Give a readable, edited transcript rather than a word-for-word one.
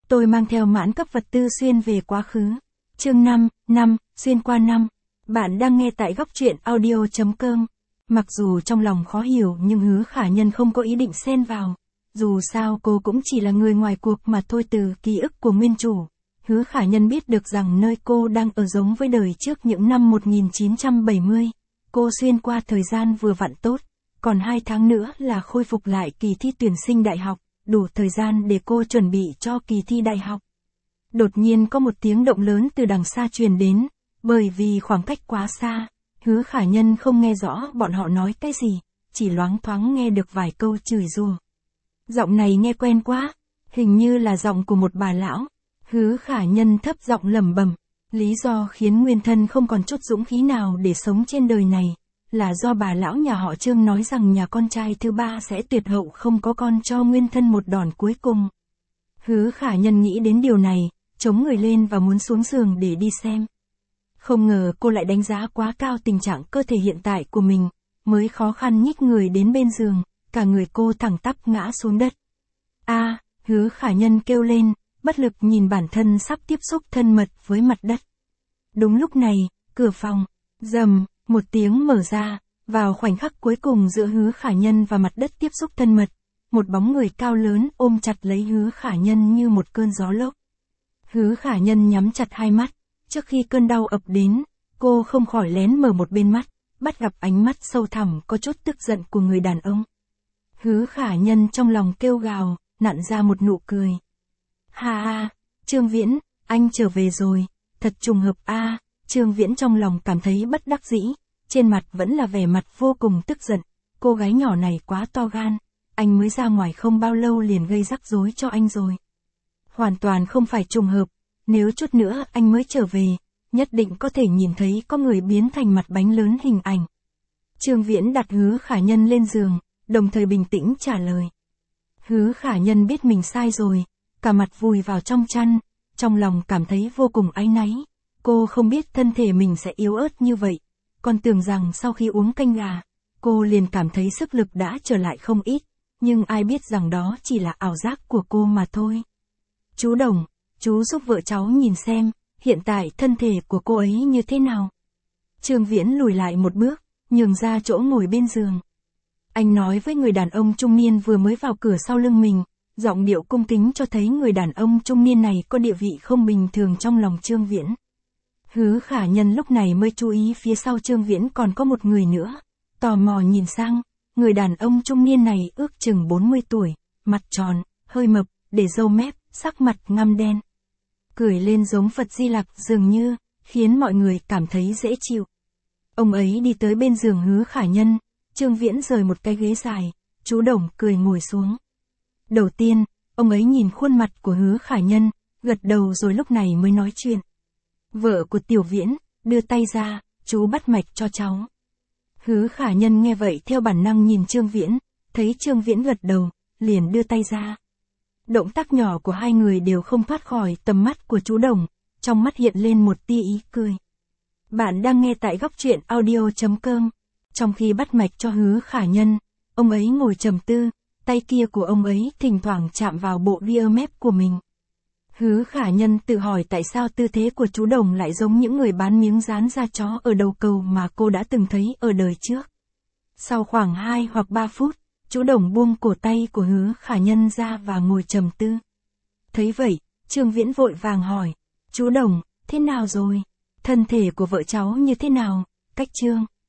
Tôi mang theo mãn cấp vật tư xuyên về quá khứ. Chương 5, xuyên qua năm. Bạn đang nghe tại góc truyện audio.com. Mặc dù trong lòng khó hiểu nhưng Hứa Khả Nhân không có ý định xen vào. Dù sao cô cũng chỉ là người ngoài cuộc mà thôi. Từ ký ức của nguyên chủ, Hứa Khả Nhân biết được rằng nơi cô đang ở giống với đời trước những năm 1970. Cô xuyên qua thời gian vừa vặn tốt, còn 2 tháng nữa là khôi phục lại kỳ thi tuyển sinh đại học, đủ thời gian để cô chuẩn bị cho kỳ thi đại học. Đột nhiên có một tiếng động lớn từ đằng xa truyền đến, bởi vì khoảng cách quá xa, Hứa Khả Nhân không nghe rõ bọn họ nói cái gì, chỉ loáng thoáng nghe được vài câu chửi rủa. Giọng này nghe quen quá, hình như là giọng của một bà lão. Hứa Khả Nhân thấp giọng lẩm bẩm, lý do khiến nguyên thân không còn chút dũng khí nào để sống trên đời này, là do bà lão nhà họ Trương nói rằng nhà con trai thứ 3 sẽ tuyệt hậu không có con cho nguyên thân một đòn cuối cùng. Hứa Khả Nhân nghĩ đến điều này, chống người lên và muốn xuống giường để đi xem. Không ngờ cô lại đánh giá quá cao tình trạng cơ thể hiện tại của mình, mới khó khăn nhích người đến bên giường, cả người cô thẳng tắp ngã xuống đất. Hứa Khả Nhân kêu lên, bất lực nhìn bản thân sắp tiếp xúc thân mật với mặt đất. Đúng lúc này, cửa phòng, rầm, một tiếng mở ra, vào khoảnh khắc cuối cùng giữa Hứa Khả Nhân và mặt đất tiếp xúc thân mật, một bóng người cao lớn ôm chặt lấy Hứa Khả Nhân như một cơn gió lốc. Hứa Khả Nhân nhắm chặt hai mắt, trước khi cơn đau ập đến, cô không khỏi lén mở một bên mắt, bắt gặp ánh mắt sâu thẳm có chút tức giận của người đàn ông. Hứa Khả Nhân trong lòng kêu gào, nặn ra một nụ cười. Ha, Trương Viễn, anh trở về rồi, thật trùng hợp a. Trương Viễn trong lòng cảm thấy bất đắc dĩ, trên mặt vẫn là vẻ mặt vô cùng tức giận, cô gái nhỏ này quá to gan, anh mới ra ngoài không bao lâu liền gây rắc rối cho anh rồi. Hoàn toàn không phải trùng hợp, nếu chút nữa anh mới trở về, nhất định có thể nhìn thấy có người biến thành mặt bánh lớn hình ảnh. Trương Viễn đặt Hứa Khả Nhân lên giường, đồng thời bình tĩnh trả lời. Hứa Khả Nhân biết mình sai rồi, cả mặt vùi vào trong chăn, trong lòng cảm thấy vô cùng áy náy. Cô không biết thân thể mình sẽ yếu ớt như vậy, còn tưởng rằng sau khi uống canh gà, cô liền cảm thấy sức lực đã trở lại không ít, nhưng ai biết rằng đó chỉ là ảo giác của cô mà thôi. Chú Đồng, chú giúp vợ cháu nhìn xem, hiện tại thân thể của cô ấy như thế nào. Trương Viễn lùi lại một bước, nhường ra chỗ ngồi bên giường. Anh nói với người đàn ông trung niên vừa mới vào cửa sau lưng mình, giọng điệu cung kính cho thấy người đàn ông trung niên này có địa vị không bình thường trong lòng Trương Viễn. Hứa Khả Nhân lúc này mới chú ý phía sau Trương Viễn còn có một người nữa, tò mò nhìn sang, người đàn ông trung niên này ước chừng 40 tuổi, mặt tròn, hơi mập, để râu mép, sắc mặt ngăm đen. Cười lên giống Phật Di Lặc dường như, khiến mọi người cảm thấy dễ chịu. Ông ấy đi tới bên giường Hứa Khả Nhân, Trương Viễn rời một cái ghế dài, chú Đồng cười ngồi xuống. Đầu tiên, ông ấy nhìn khuôn mặt của Hứa Khả Nhân, gật đầu rồi lúc này mới nói chuyện. Vợ của Tiểu Viễn, đưa tay ra, chú bắt mạch cho cháu. Hứa Khả Nhân nghe vậy theo bản năng nhìn Trương Viễn, thấy Trương Viễn gật đầu, liền đưa tay ra. Động tác nhỏ của hai người đều không thoát khỏi tầm mắt của chú Đồng, trong mắt hiện lên một tia ý cười. Bạn đang nghe tại góc truyện audio.com. Trong khi bắt mạch cho Hứa Khả Nhân, ông ấy ngồi trầm tư, tay kia của ông ấy thỉnh thoảng chạm vào bộ ria mép của mình. Hứa Khả Nhân tự hỏi tại sao tư thế của chú Đồng lại giống những người bán miếng dán da chó ở đầu cầu mà cô đã từng thấy ở đời trước. Sau khoảng 2 hoặc 3 phút, chú Đồng buông cổ tay của Hứa Khả Nhân ra và ngồi trầm tư. Thấy vậy, Trương Viễn vội vàng hỏi, chú Đồng, thế nào rồi? Thân thể của vợ cháu như thế nào? Cách Trương